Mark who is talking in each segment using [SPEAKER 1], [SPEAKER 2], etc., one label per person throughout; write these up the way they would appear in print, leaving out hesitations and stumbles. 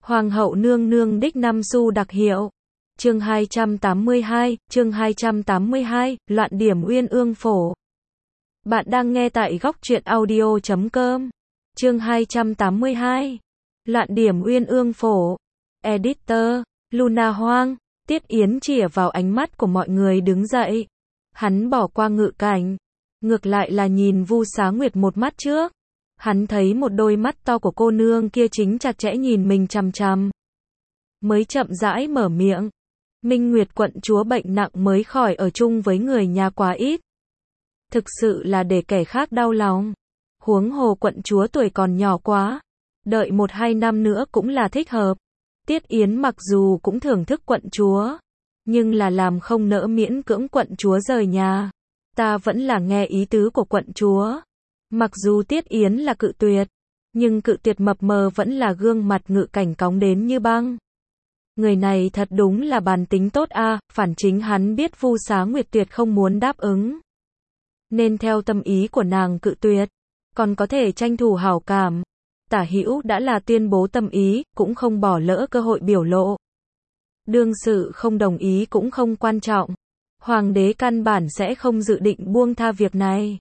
[SPEAKER 1] Hoàng hậu nương nương đích năm xu đặc hiệu. Chương 282, loạn điểm Uyên Ương Phổ. Bạn đang nghe tại góc truyện audio.com. Chương 282, loạn điểm Uyên Ương Phổ. Editor, Luna Hoang. Tiết Yến chĩa vào ánh mắt của mọi người đứng dậy. Hắn bỏ qua Ngự Cảnh, ngược lại là nhìn Vu Xá Nguyệt một mắt trước. Hắn thấy một đôi mắt to của cô nương kia chính chặt chẽ nhìn mình chằm chằm. Mới chậm rãi mở miệng. Minh Nguyệt quận chúa bệnh nặng mới khỏi ở chung với người nhà quá ít. Thực sự là để kẻ khác đau lòng. Huống hồ quận chúa tuổi còn nhỏ quá. Đợi 1-2 năm nữa cũng là thích hợp. Tiết Yến mặc dù cũng thưởng thức quận chúa, nhưng là làm không nỡ miễn cưỡng quận chúa rời nhà. Ta vẫn là nghe ý tứ của quận chúa. Mặc dù Tiết Yến là cự tuyệt, nhưng cự tuyệt mập mờ vẫn là gương mặt Ngự Cảnh cóng đến như băng. Người này thật đúng là bản tính tốt a, phản chính hắn biết Vu Xá Nguyệt tuyệt không muốn đáp ứng. Nên theo tâm ý của nàng cự tuyệt, còn có thể tranh thủ hảo cảm. Tả hữu đã là tuyên bố tâm ý, cũng không bỏ lỡ cơ hội biểu lộ. Đương sự không đồng ý cũng không quan trọng. Hoàng đế căn bản sẽ không dự định buông tha việc này.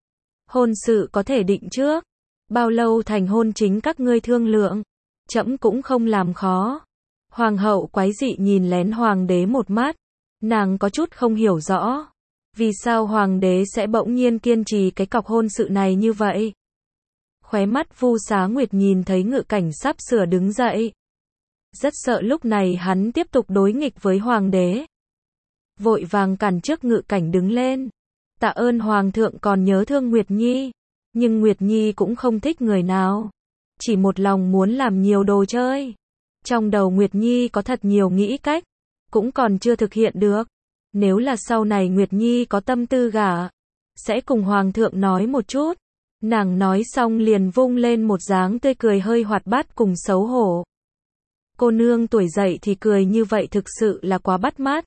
[SPEAKER 1] Hôn sự có thể định trước. Bao lâu thành hôn chính các ngươi thương lượng. Trẫm cũng không làm khó. Hoàng hậu quái dị nhìn lén hoàng đế một mắt. Nàng có chút không hiểu rõ. Vì sao hoàng đế sẽ bỗng nhiên kiên trì cái cọc hôn sự này như vậy? Khóe mắt Vu Xá Nguyệt nhìn thấy Ngự Cảnh sắp sửa đứng dậy. Rất sợ lúc này hắn tiếp tục đối nghịch với hoàng đế. Vội vàng cản trước Ngự Cảnh đứng lên. Tạ ơn hoàng thượng còn nhớ thương Nguyệt Nhi. Nhưng Nguyệt Nhi cũng không thích người nào. Chỉ một lòng muốn làm nhiều đồ chơi. Trong đầu Nguyệt Nhi có thật nhiều nghĩ cách. Cũng còn chưa thực hiện được. Nếu là sau này Nguyệt Nhi có tâm tư gả, sẽ cùng hoàng thượng nói một chút. Nàng nói xong liền vung lên một dáng tươi cười hơi hoạt bát cùng xấu hổ. Cô nương tuổi dậy thì cười như vậy thực sự là quá bắt mắt.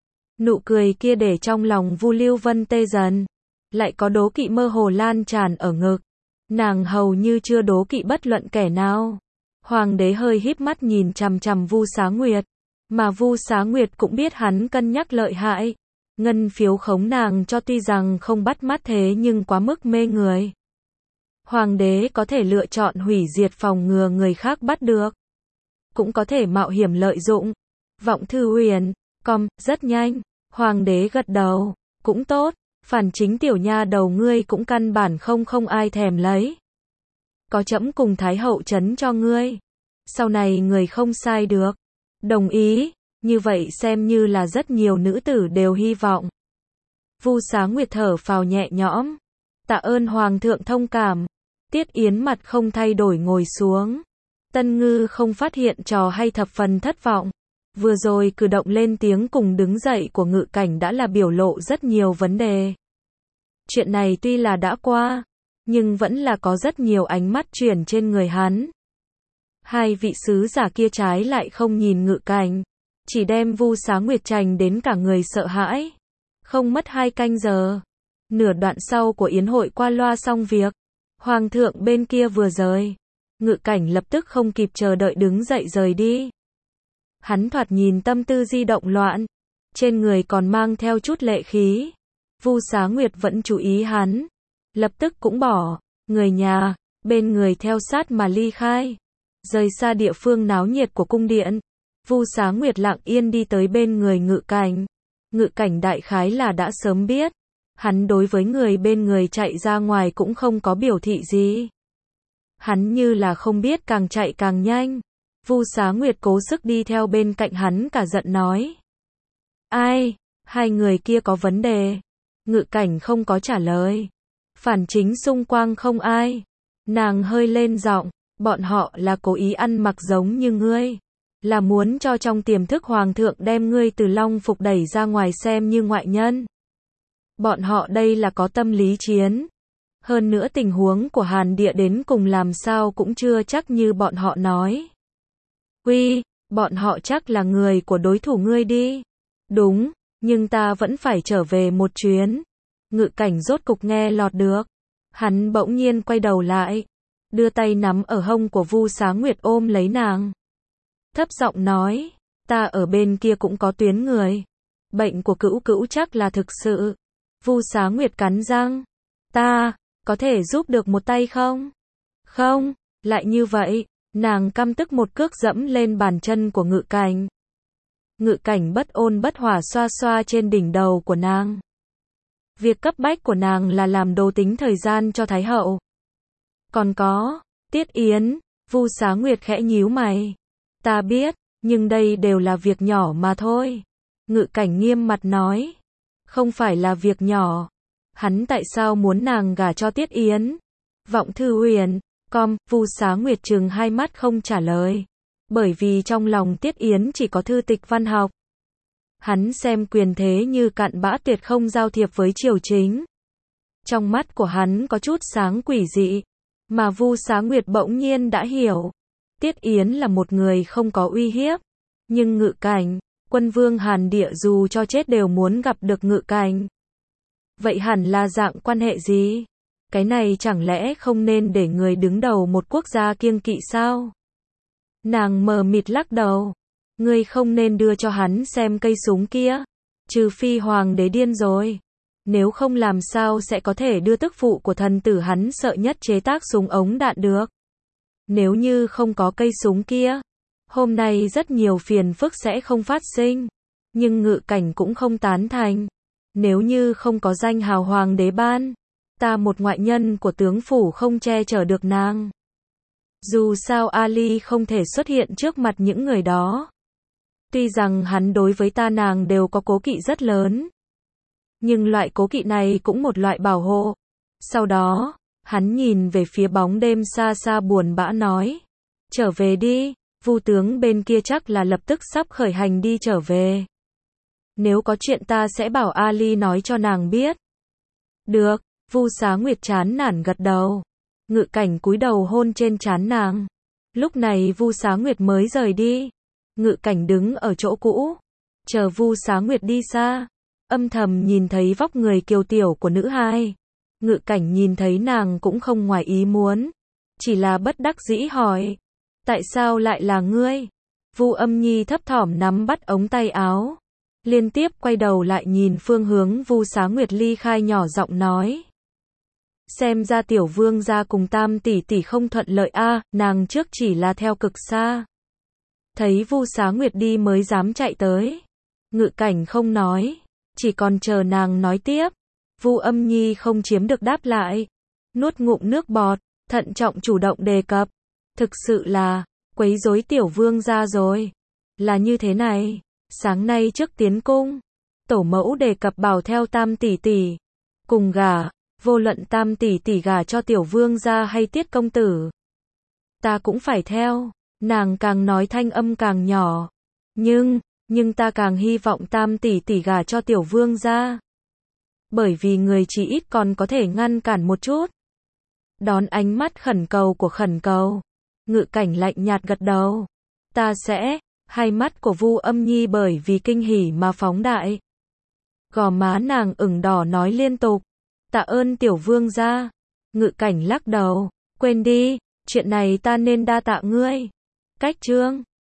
[SPEAKER 1] Nụ cười kia để trong lòng Vu Lưu Vân tê dần. Lại có đố kỵ mơ hồ lan tràn ở ngực. Nàng hầu như chưa đố kỵ bất luận kẻ nào. Hoàng đế hơi híp mắt nhìn chằm chằm Vu Xá Nguyệt. Mà Vu Xá Nguyệt cũng biết hắn cân nhắc lợi hại. Ngân phiếu khống nàng cho tuy rằng không bắt mắt thế nhưng quá mức mê người. Hoàng đế có thể lựa chọn hủy diệt phòng ngừa người khác bắt được. Cũng có thể mạo hiểm lợi dụng. Vọng Thư Huyền, rất nhanh. Hoàng đế gật đầu. Cũng tốt. Phản chính tiểu nha đầu ngươi cũng căn bản không ai thèm lấy. Có trẫm cùng Thái hậu trấn cho ngươi. Sau này người không sai được. Đồng ý. Như vậy xem như là rất nhiều nữ tử đều hy vọng. Vu Xá Nguyệt thở phào nhẹ nhõm. Tạ ơn hoàng thượng thông cảm. Tiết Yến mặt không thay đổi ngồi xuống. Tân Ngư không phát hiện trò hay thập phần thất vọng. Vừa rồi cử động lên tiếng cùng đứng dậy của Ngự Cảnh đã là biểu lộ rất nhiều vấn đề. Chuyện này tuy là đã qua, nhưng vẫn là có rất nhiều ánh mắt chuyển trên người hắn. Hai vị sứ giả kia trái lại không nhìn Ngự Cảnh, chỉ đem Vu Xá Nguyệt trành đến cả người sợ hãi. Không mất 2 canh giờ, nửa đoạn sau của yến hội qua loa xong việc, hoàng thượng bên kia vừa rời, Ngự Cảnh lập tức không kịp chờ đợi đứng dậy rời đi. Hắn thoạt nhìn tâm tư di động loạn, trên người còn mang theo chút lệ khí. Vu Xá Nguyệt vẫn chú ý hắn, lập tức cũng bỏ người nhà bên người theo sát mà ly khai, rời xa địa phương náo nhiệt của cung điện. Vu Xá Nguyệt lặng yên đi tới bên người Ngự Cảnh. Ngự Cảnh đại khái là đã sớm biết, hắn đối với người bên người chạy ra ngoài cũng không có biểu thị gì. Hắn như là không biết càng chạy càng nhanh. Vu Xá Nguyệt cố sức đi theo bên cạnh hắn cả giận nói. Ai? Hai người kia có vấn đề. Ngự Cảnh không có trả lời. Phản chính xung quanh không ai. Nàng hơi lên giọng. Bọn họ là cố ý ăn mặc giống như ngươi. Là muốn cho trong tiềm thức hoàng thượng đem ngươi từ Long Phục đẩy ra ngoài xem như ngoại nhân. Bọn họ đây là có tâm lý chiến. Hơn nữa tình huống của Hàn Địa đến cùng làm sao cũng chưa chắc như bọn họ nói. Uy, bọn họ chắc là người của đối thủ ngươi đi. Đúng, nhưng ta vẫn phải trở về một chuyến. Ngự Cảnh rốt cục nghe lọt được. Hắn bỗng nhiên quay đầu lại, đưa tay nắm ở hông của Vu Xá Nguyệt ôm lấy nàng. thấp giọng nói, ta ở bên kia cũng có tuyến người. Bệnh của Cữu Cữu chắc là thực sự. Vu Xá Nguyệt cắn răng, ta, có thể giúp được một tay không? Không, lại như vậy, nàng căm tức một cước dẫm lên bàn chân của Ngự Cảnh. Ngự Cảnh bất ôn bất hỏa xoa xoa trên đỉnh đầu của nàng. Việc cấp bách của nàng là làm đồ tính thời gian cho Thái hậu. Còn có, Tiết Yến, Vu Xá Nguyệt khẽ nhíu mày. Ta biết, nhưng đây đều là việc nhỏ mà thôi. Ngự Cảnh nghiêm mặt nói. Không phải là việc nhỏ. Hắn tại sao muốn nàng gả cho Tiết Yến? Vọng Thư Huyền, Vu Xá Nguyệt trừng hai mắt không trả lời. Bởi vì trong lòng Tiết Yến chỉ có thư tịch văn học. Hắn xem quyền thế như cặn bã, tuyệt không giao thiệp với triều chính. Trong mắt của hắn có chút sáng quỷ dị, mà Vu Xá Nguyệt bỗng nhiên đã hiểu. Tiết Yến là một người không có uy hiếp, nhưng Ngự Cảnh, Quân Vương Hàn Địa dù cho chết đều muốn gặp được Ngự Cảnh. Vậy hẳn là dạng quan hệ gì? Cái này chẳng lẽ không nên để người đứng đầu một quốc gia kiêng kỵ sao? Nàng mờ mịt lắc đầu. Ngươi không nên đưa cho hắn xem cây súng kia. Trừ phi hoàng đế điên rồi. Nếu không làm sao sẽ có thể đưa tức phụ của thần tử hắn sợ nhất chế tác súng ống đạn được. Nếu như không có cây súng kia, hôm nay rất nhiều phiền phức sẽ không phát sinh. Nhưng Ngự Cảnh cũng không tán thành. Nếu như không có danh hào hoàng đế ban, ta một ngoại nhân của tướng phủ không che chở được nàng. Dù sao Ali không thể xuất hiện trước mặt những người đó. Tuy rằng hắn đối với ta nàng đều có cố kỵ rất lớn. Nhưng loại cố kỵ này cũng một loại bảo hộ. Sau đó, hắn nhìn về phía bóng đêm xa xa buồn bã nói. Trở về đi, Vu tướng bên kia chắc là lập tức sắp khởi hành đi trở về. Nếu có chuyện ta sẽ bảo Ali nói cho nàng biết. Được, Vu Xá Nguyệt chán nản gật đầu. Ngự Cảnh cúi đầu hôn trên trán nàng. Lúc này Vu Xá Nguyệt mới rời đi. Ngự Cảnh đứng ở chỗ cũ, chờ Vu Xá Nguyệt đi xa, âm thầm nhìn thấy vóc người kiều tiểu của nữ hai. Ngự Cảnh nhìn thấy nàng cũng không ngoài ý muốn, chỉ là bất đắc dĩ hỏi, tại sao lại là ngươi? Vu Âm Nhi thấp thỏm nắm bắt ống tay áo, liên tiếp quay đầu lại nhìn phương hướng Vu Xá Nguyệt ly khai, nhỏ giọng nói. Xem ra tiểu vương gia cùng Tam tỷ tỷ không thuận lợi a, nàng trước chỉ là theo cực xa. Thấy Vu Xá Nguyệt đi mới dám chạy tới. Ngự Cảnh không nói, chỉ còn chờ nàng nói tiếp. Vu Âm Nhi không chiếm được đáp lại, nuốt ngụm nước bọt, thận trọng chủ động đề cập. Thực sự là, quấy rối tiểu vương gia rồi. Là như thế này, sáng nay trước tiến cung, tổ mẫu đề cập bảo theo Tam tỷ tỷ, cùng gả, vô luận Tam tỷ tỷ gả cho tiểu vương gia hay Tiết công tử. Ta cũng phải theo. Nàng càng nói thanh âm càng nhỏ. Nhưng ta càng hy vọng Tam tỷ tỷ gả cho tiểu vương gia. Bởi vì người chỉ ít còn có thể ngăn cản một chút. Đón ánh mắt khẩn cầu của khẩn cầu. Ngự Cảnh lạnh nhạt gật đầu. Ta sẽ, hai mắt của Vu Âm Nhi bởi vì kinh hỉ mà phóng đại. Gò má nàng ửng đỏ nói liên tục. Tạ ơn tiểu vương gia. Ngự Cảnh lắc đầu. Quên đi, chuyện này ta nên đa tạ ngươi. Cách chương